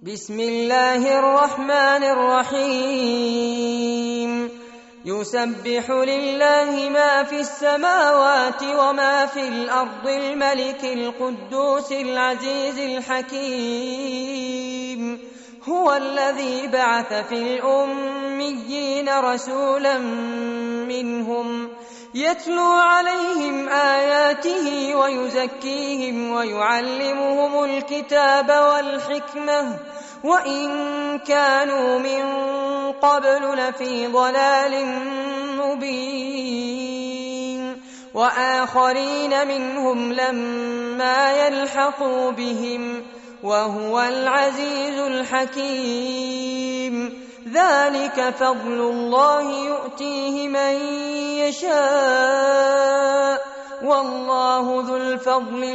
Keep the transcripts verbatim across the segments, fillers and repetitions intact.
بسم الله الرحمن الرحيم يسبح لله ما في السماوات وما في الأرض الملك القدوس العزيز الحكيم هو الذي بعث في الأميين رسولا منهم يتلو عليهم آياته ويزكيهم ويعلمهم الكتاب والحكمة وإن كانوا من قبل لفي ضلال مبين وآخرين منهم لما يلحقوا بهم وهو العزيز الحكيم ذلك فضل الله يؤتيه من يشاء والله ذو الفضل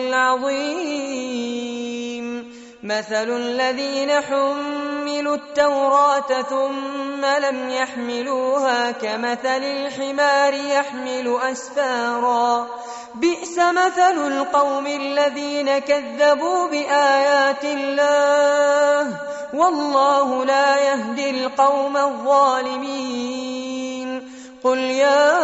العظيم مثل الذين حملوا التوراة ثم لم يحملوها كمثل الحمار يحمل أسفارا بئس مثل القوم الذين كذبوا بآيات الله والله لا يهدي القوم الظالمين قل يا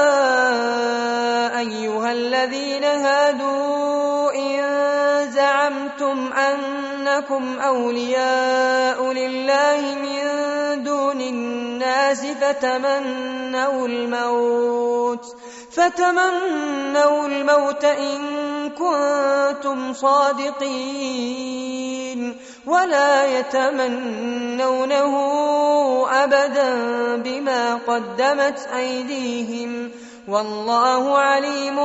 أيها الذين هادوا إن زعمتم أنكم أولياء لله من دون الناس فتمنوا الموت فتمنوا الموت إن كنتم صادقين ولا يتمنونه أبدا بما قدمت أيديهم والله عليم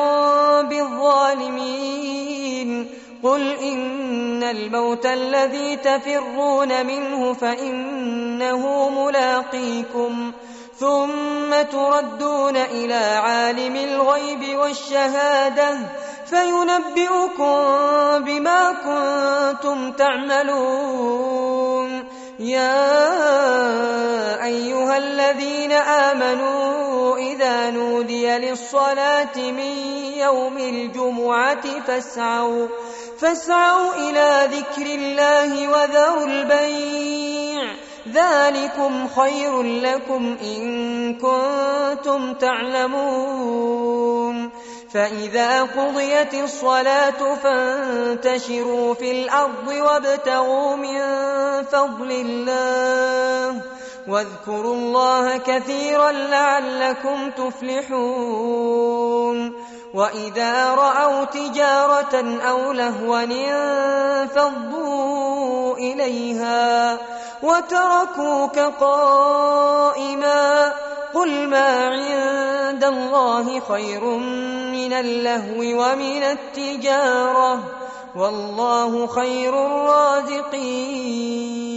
بالظالمين قل إن الموت الذي تفرون منه فإنه ملاقيكم ثم تردون إلى عالم الغيب والشهادة فينبئكم بما كنتم تعملون يا أيها الذين آمنوا إذا نودي للصلاة من يوم الجمعة فاسعوا فاسعوا إلى ذكر الله وذروا البيع ذلكم خير لكم إن كنتم تعلمون فإذا قضيت الصلاة فانتشروا في الأرض وابتغوا من فضل الله واذكروا الله كثيرا لعلكم تفلحون وإذا رأوا تجارة أو لهوا انفضوا إليها وتركوك قائما قل ما عند الله خير من اللهو ومن التجارة والله خير الرازقين